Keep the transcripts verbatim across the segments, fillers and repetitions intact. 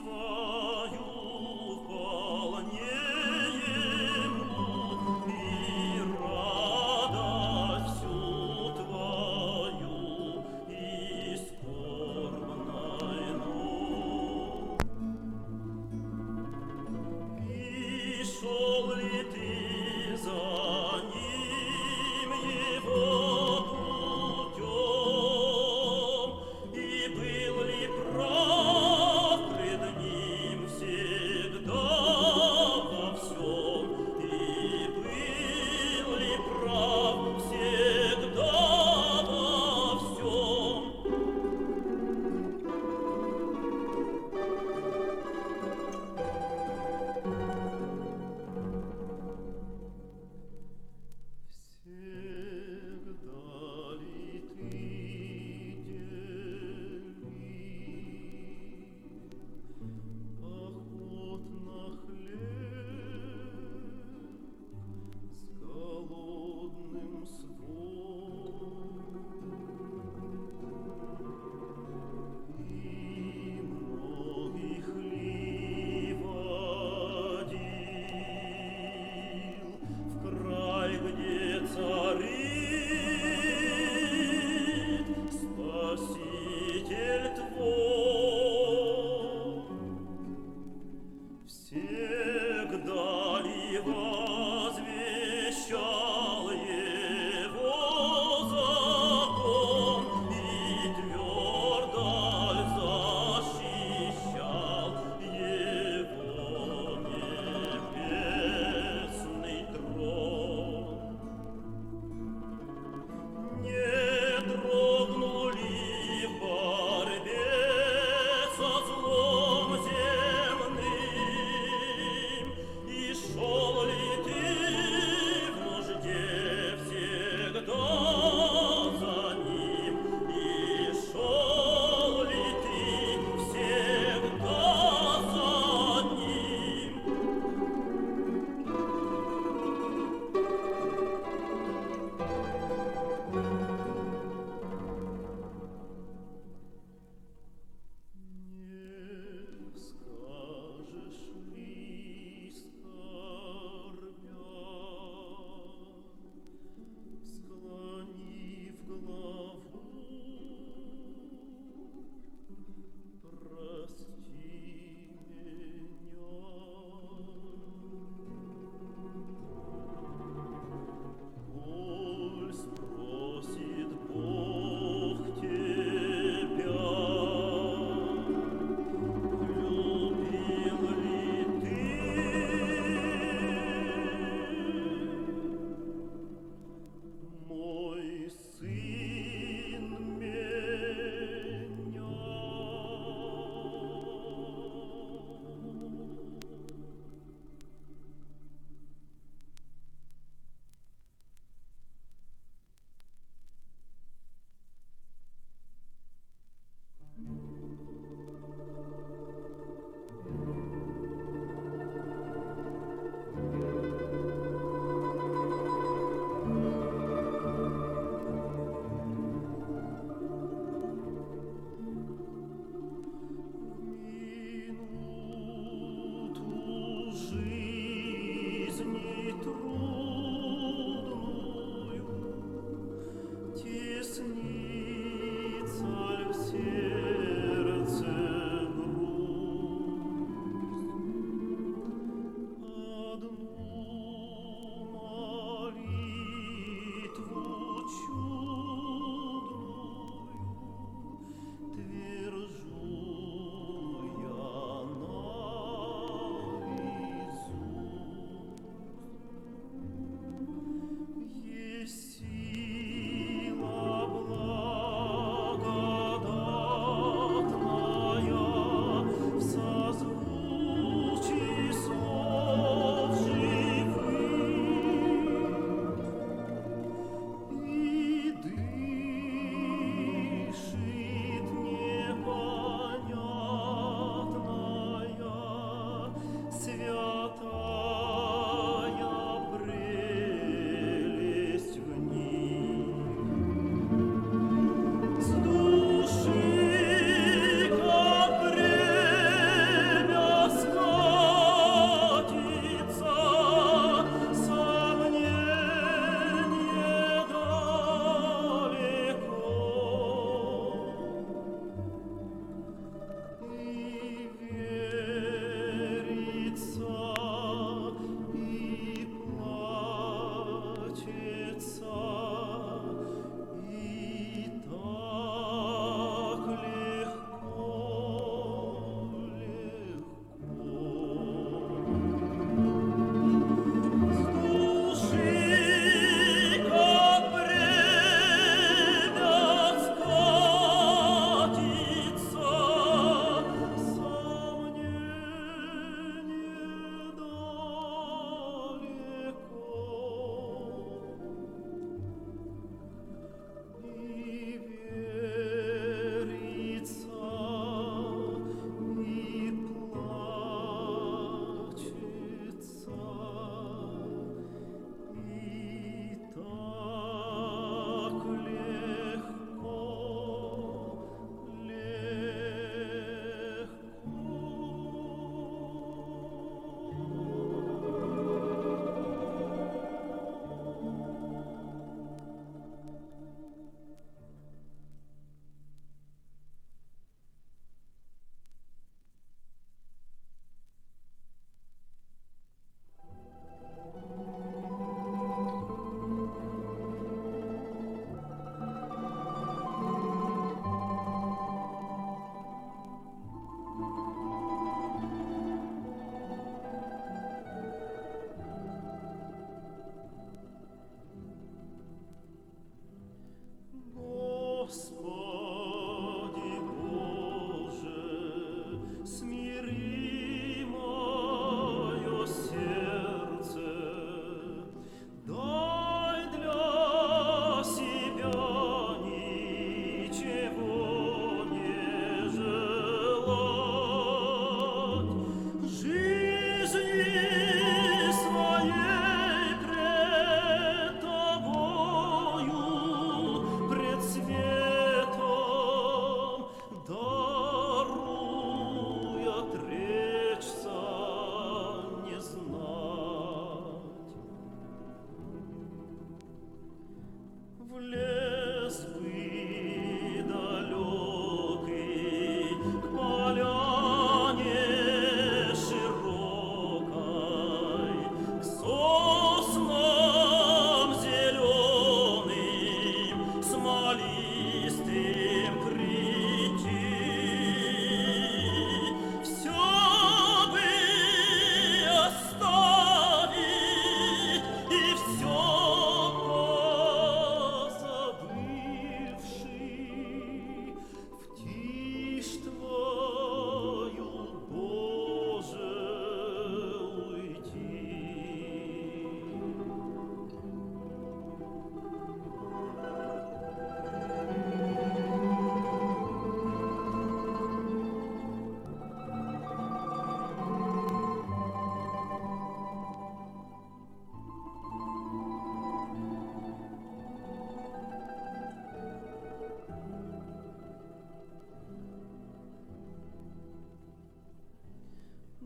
свою вполне ему и радость всю твою и скорбною. И шел ли ты за ним его путем, и был ли прав пред ним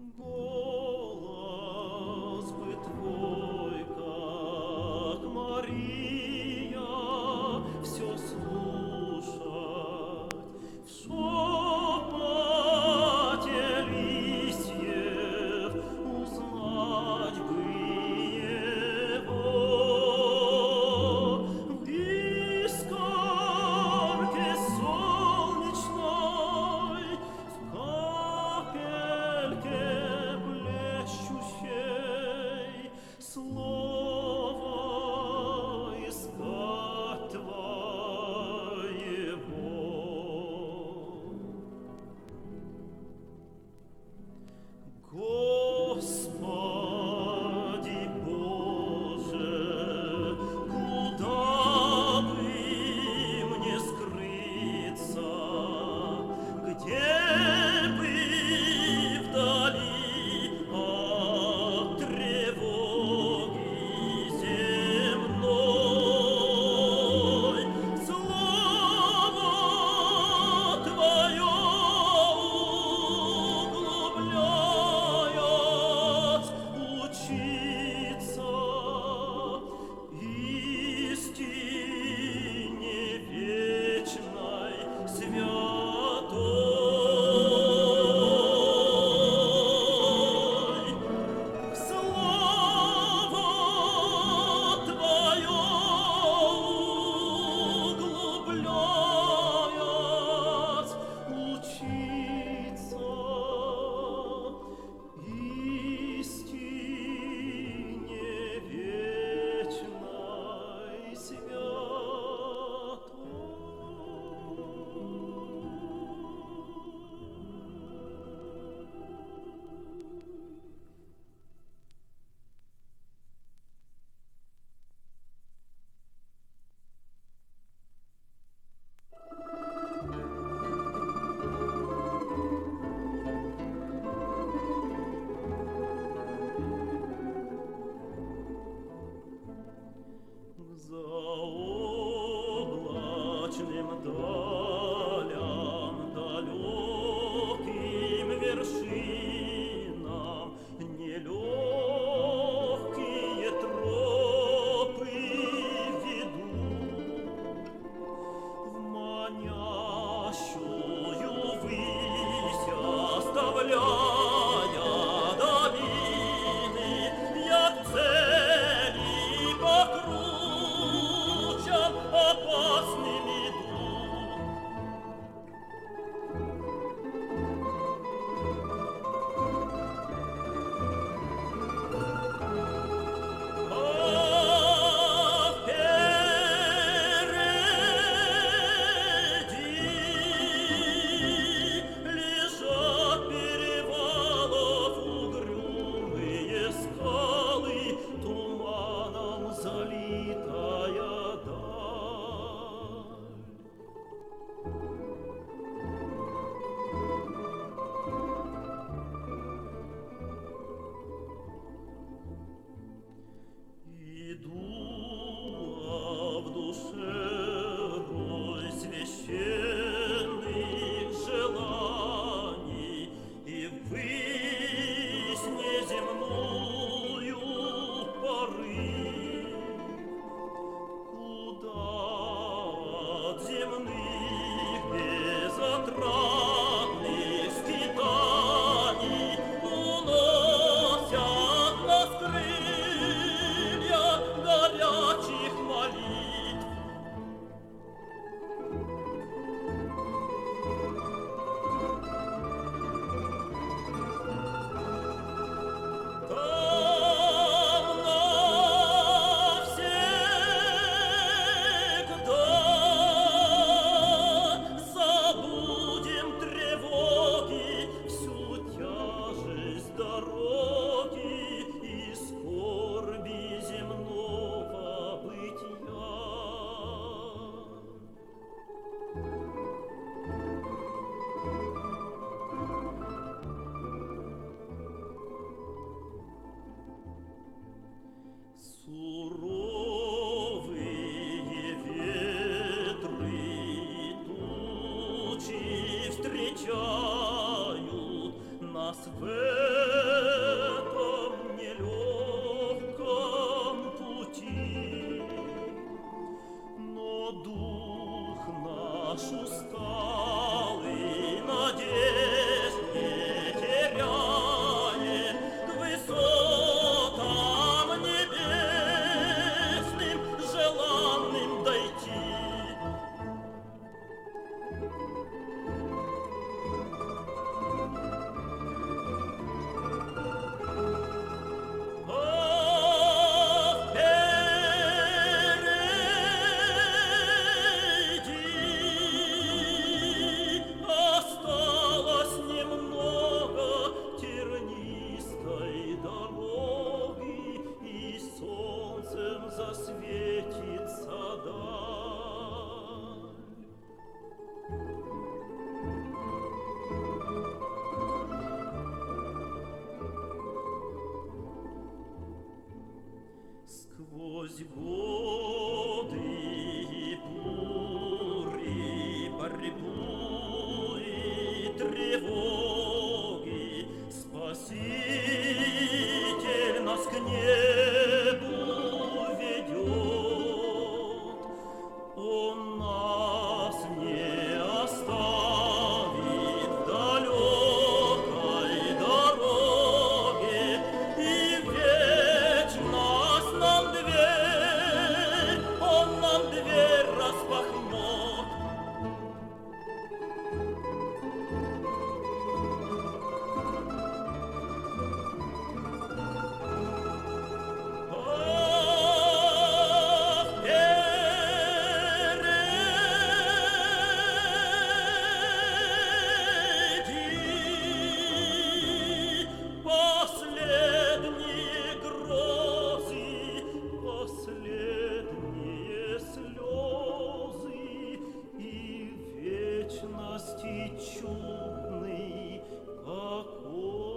Голос бы твой, как Мария, все слушать в шепоте листьев, узнать бы его в искорке солнечной, в капельке блещущей, слово искать твоего. Господи Боже, куда бы мне скрыться, где бы вдали от тревоги земной слово Твое углубляясь учиться истине вечной святой. Слово Твое углубляясь учиться истине вечной святой. Заоблачным далям, далеким вершинам нелегкие тропы ведут в манящую высь, оставляя долины, як цели по кручам опасным идут. А впереди лежат перевалов угрюмые скалы, туманом залитая даль. Иду, а в душе рой священных желаний, и ввысь неземную порыв. Куда от земных безотрадных скитаний уносят нас крылья горячих молитв. Там навсегда забудем тревоги, всю тяжесть дороги и скорби земного бытия. Суровые ветры и тучи встречают нас в сей чудный покой.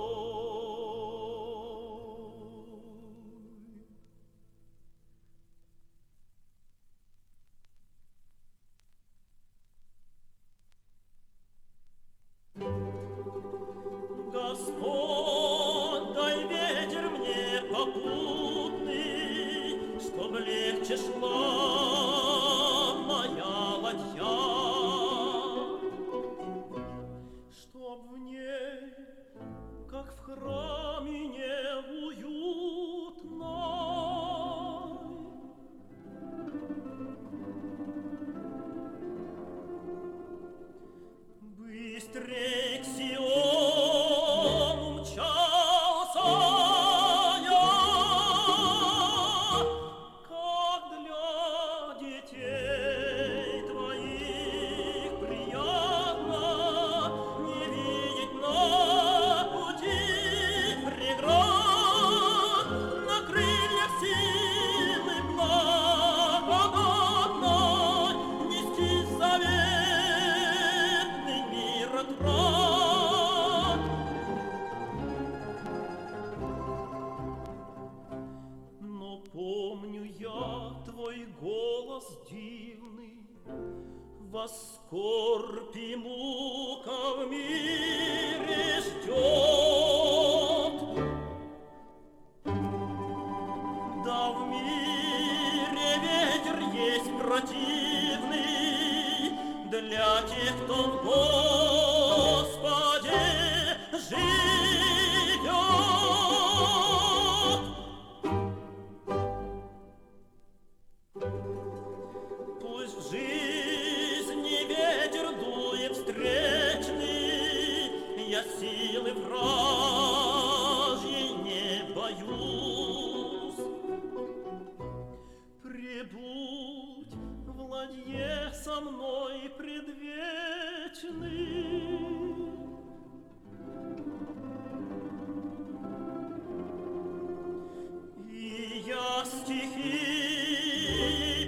Господь, дай ветер мне попутный, чтоб легче шла моя ладья, чтоб в ней, как в храме неуютной, быстрей к Сиону мчался я, как для детей твоих приятно не видеть на пути преград, на крыльях силы благодатной нести заветный мир отрад. Но помню я твой голос дивный, во скорбь и мука в мире ждет. Да в мире ветер есть противный для тех, кто в Господе живет. Пусть в жизни ветер дует встречный, я силы вражьей не боюсь. Пребудь в ладье со мной предвечный, и я стихией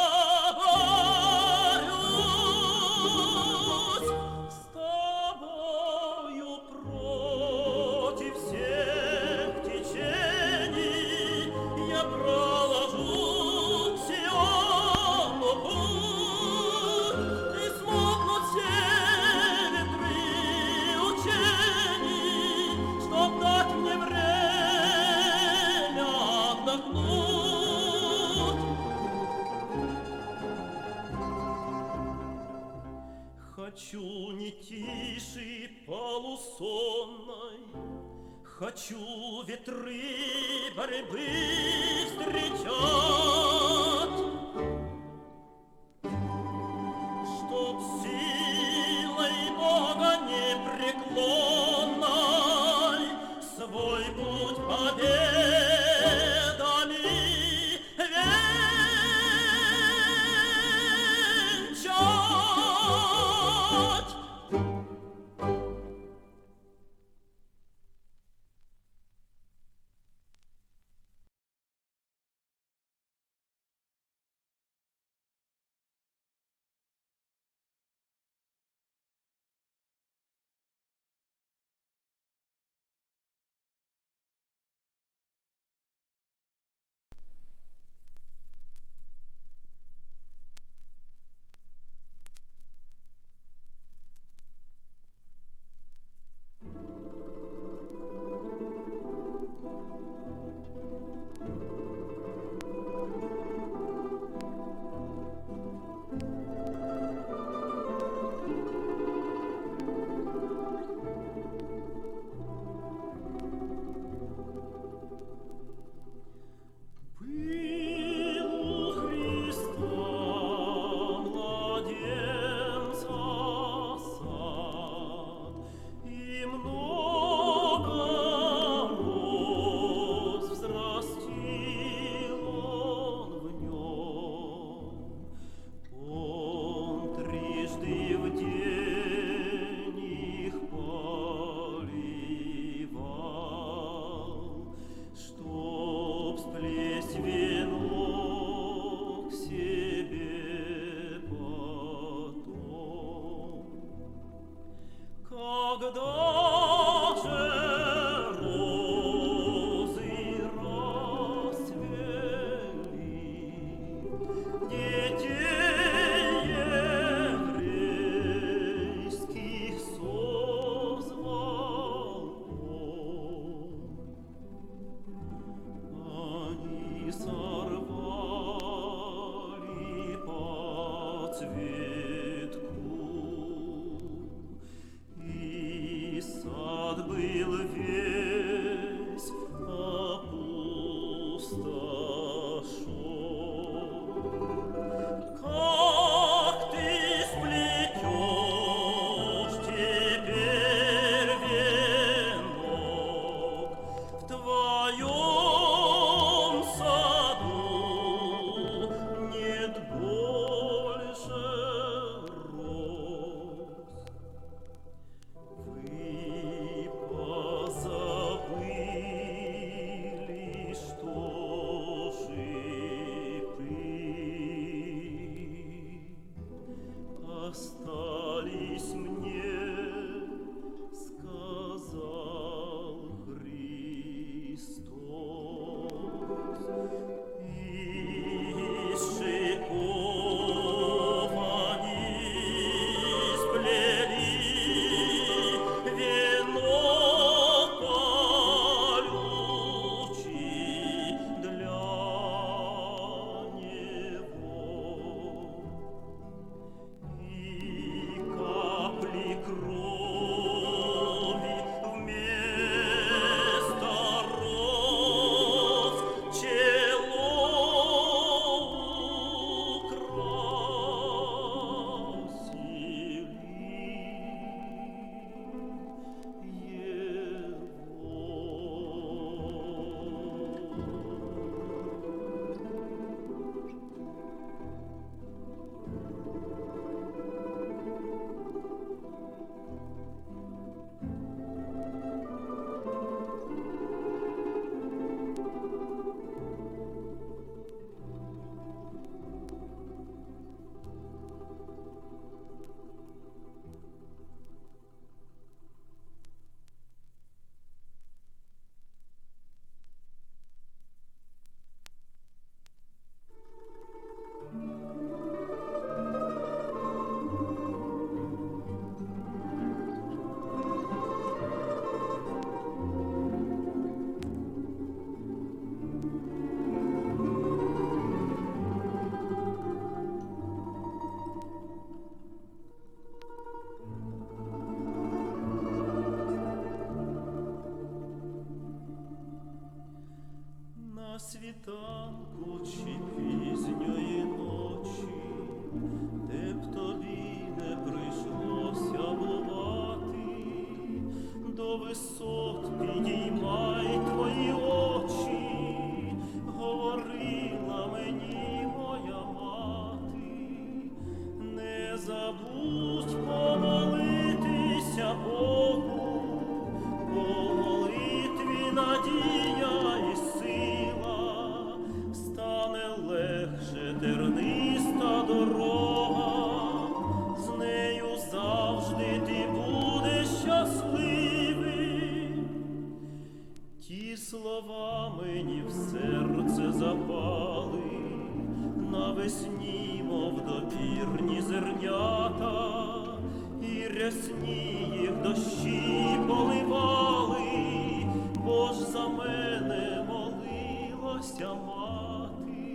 поборюсь с тобою против всех течений. Я проложу к Сиону путь, и смолкнут все ветры учений, чтоб дать мне время отдохнуть. Хочу не тише полусонной, хочу ветры борьбы встречать, чтоб силой Бога непреклонной свой путь победами венчать. Когда же розы расцвели, детей еврейских созвал он. Они сорвали подсветку, и сад был весь опустошен. Как ты сплетешь теперь венок в твоем саду? Нет больше роз. Вы позабыли, что шипы остались мне, сказал Христос. Из шипов они сплели венок колючий для него, и капли крови вместо роз чело На світанку чи пізньої ночі, де б тобі не прийшлося бувати, до висот підіймай твої очі, говорила мені моя мати. Не забудь помолитися Богу, бо в молитві надія і сила, стане легше терниста дорога, з нею завжди ти будеш щасливий. Ті слова мені в серце запали, навесні, мов допірні зернята, і рясні їх дощі поливали, бо ж за мене молилася мати.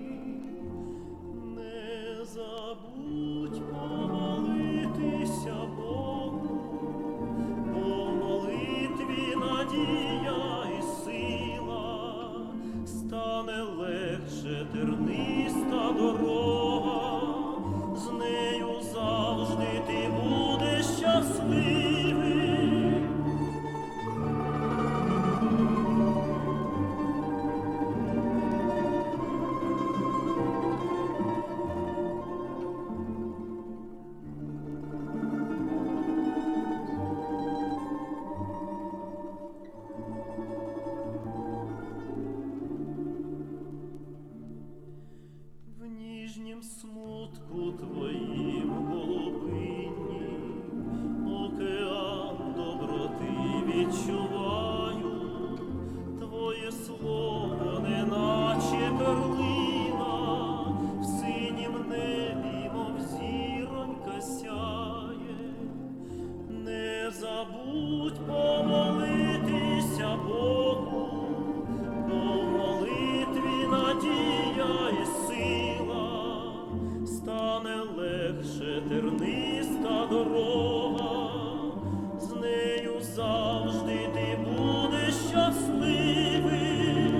Не забудь помолитися Богу, бо в молитві надія і сила, стане легше терниста дорога, з нею завжди ти будеш щасливий. забудь помолитися Богу, бо в молитві надія і сила, стане легше терниста дорога, з нею завжди ти будеш щасливий.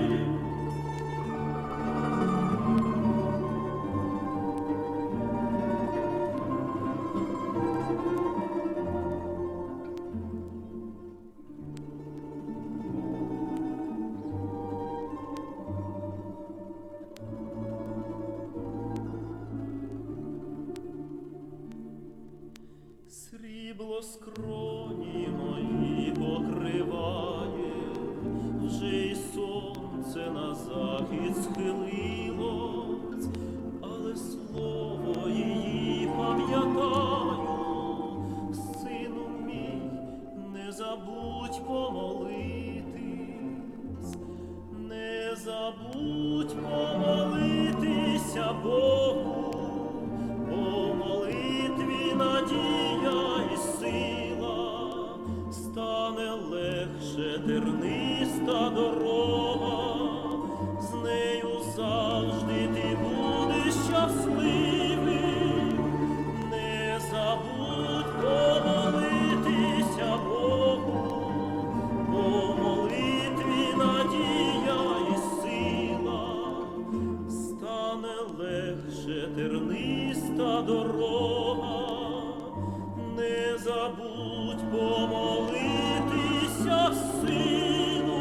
Срібло скроні мої покриває, вже й сонце на захід схилилось, але слово її пам'ятаю. Сину мій, не забудь помолитись, не забудь помолитися Богу, бо в молитві надія і сила, стане легше терниста дорога, з нею завжди ти будеш щасливий. Не забудь помолитися Богу, бо в молитві надія і сила, стане легше терниста дорога, не забудь помолитися, сину.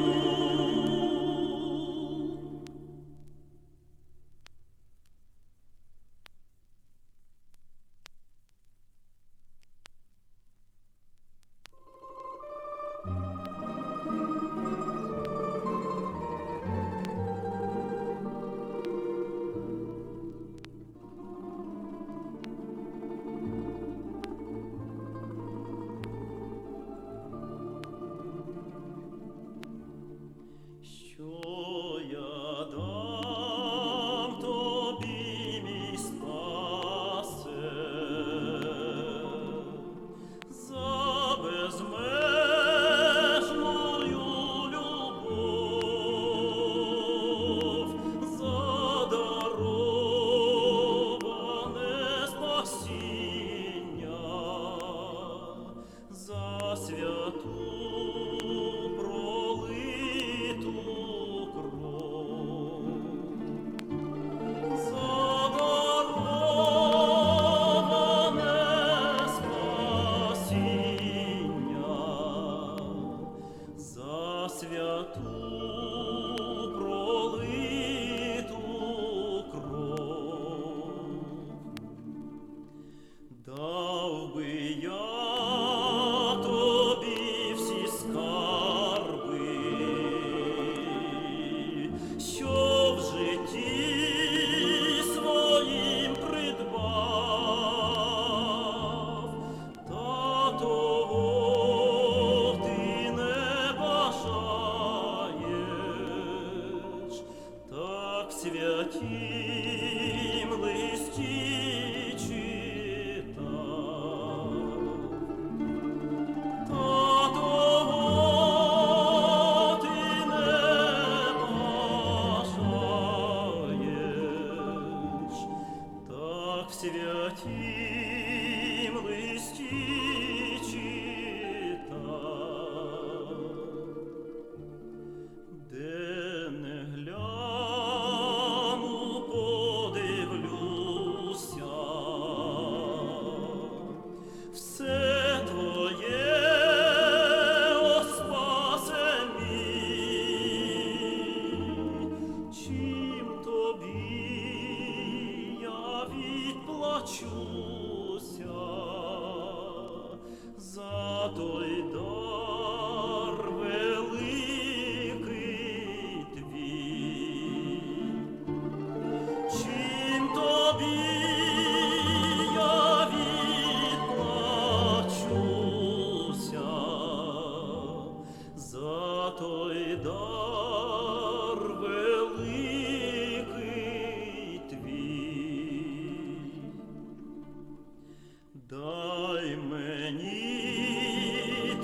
Що я дам тобі, мій спасе, за безмежною любов, за дароване спасіння, за святу святу пролиту кров. Дав би я тобі всі скарби, що в житті своїм придбав, та того ти не бажаєш, так в святім листі читав. Та того ти не бажаєш, так в святім листі читав. Де не гляну, подивлюся, все твоє, о спасе мій, чим тобі я відплачуся за той дар великий твій. Чим тобі я відплачуся за той дар великий твій. Дай мені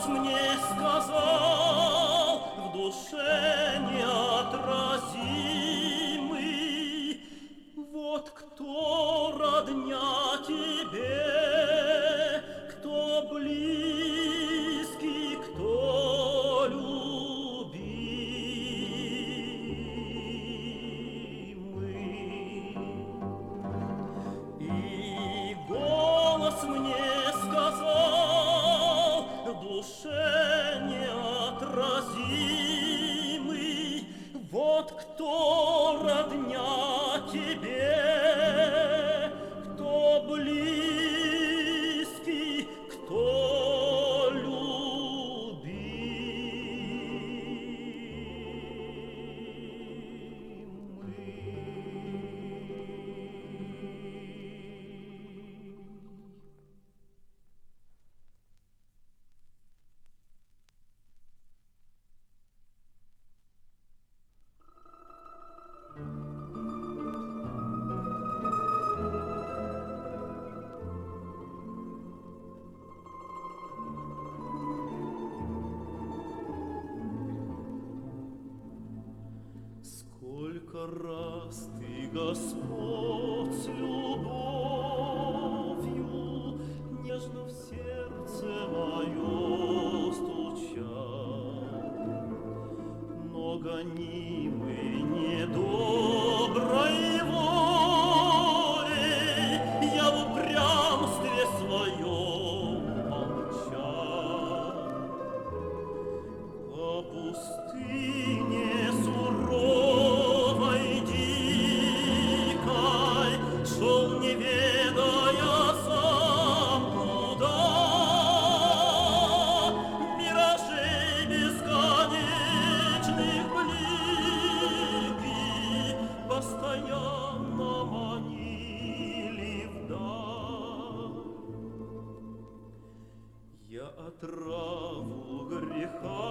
голос мне сказал, в душе неотразимый: вот кто родня тебе, кто близкий, кто любимый. И голос мне сказал, в душе неотразимый: вот кто родня тебе, кто близкий, кто сколько раз ты, Господь, с любовью нежно в сердце мое стучал, но гонимый недоброй волей я в упрямстве своем молчал. По пустыне суровой дикой шел, не ведая сам куда, миражей бесконечных блики постоянно манили вдаль. Я отраву греха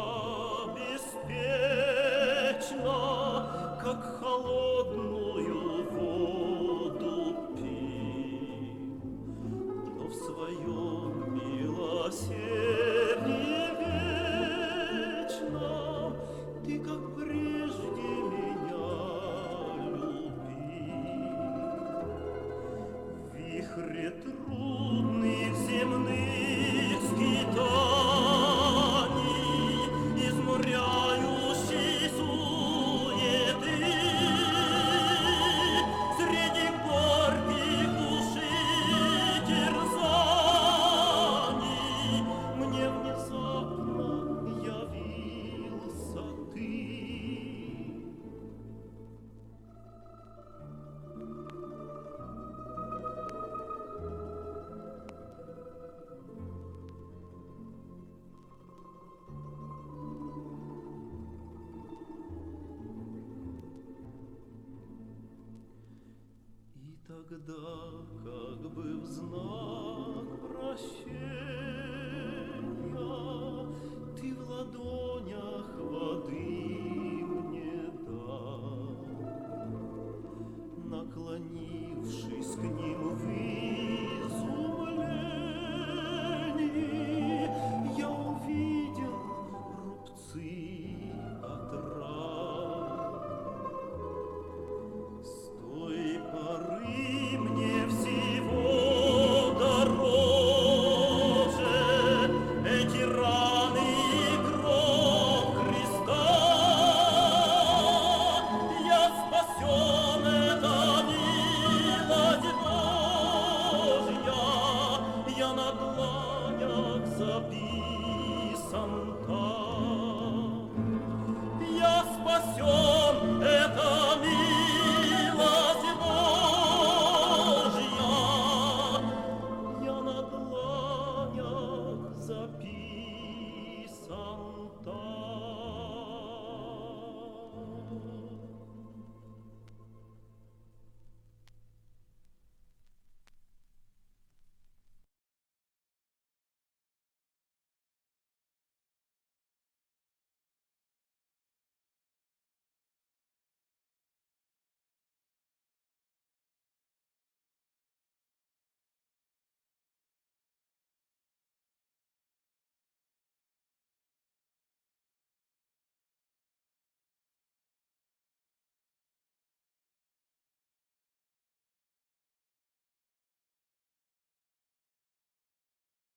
беспечно, как холодную воду пил, но в своем милосердии вечном ты, как прежде, меня любил. В вихре трудных земных скитаний, изнуряющей суеты, среди горьких души терзаний мне внезапно явился ты. И тогда, как бы в знак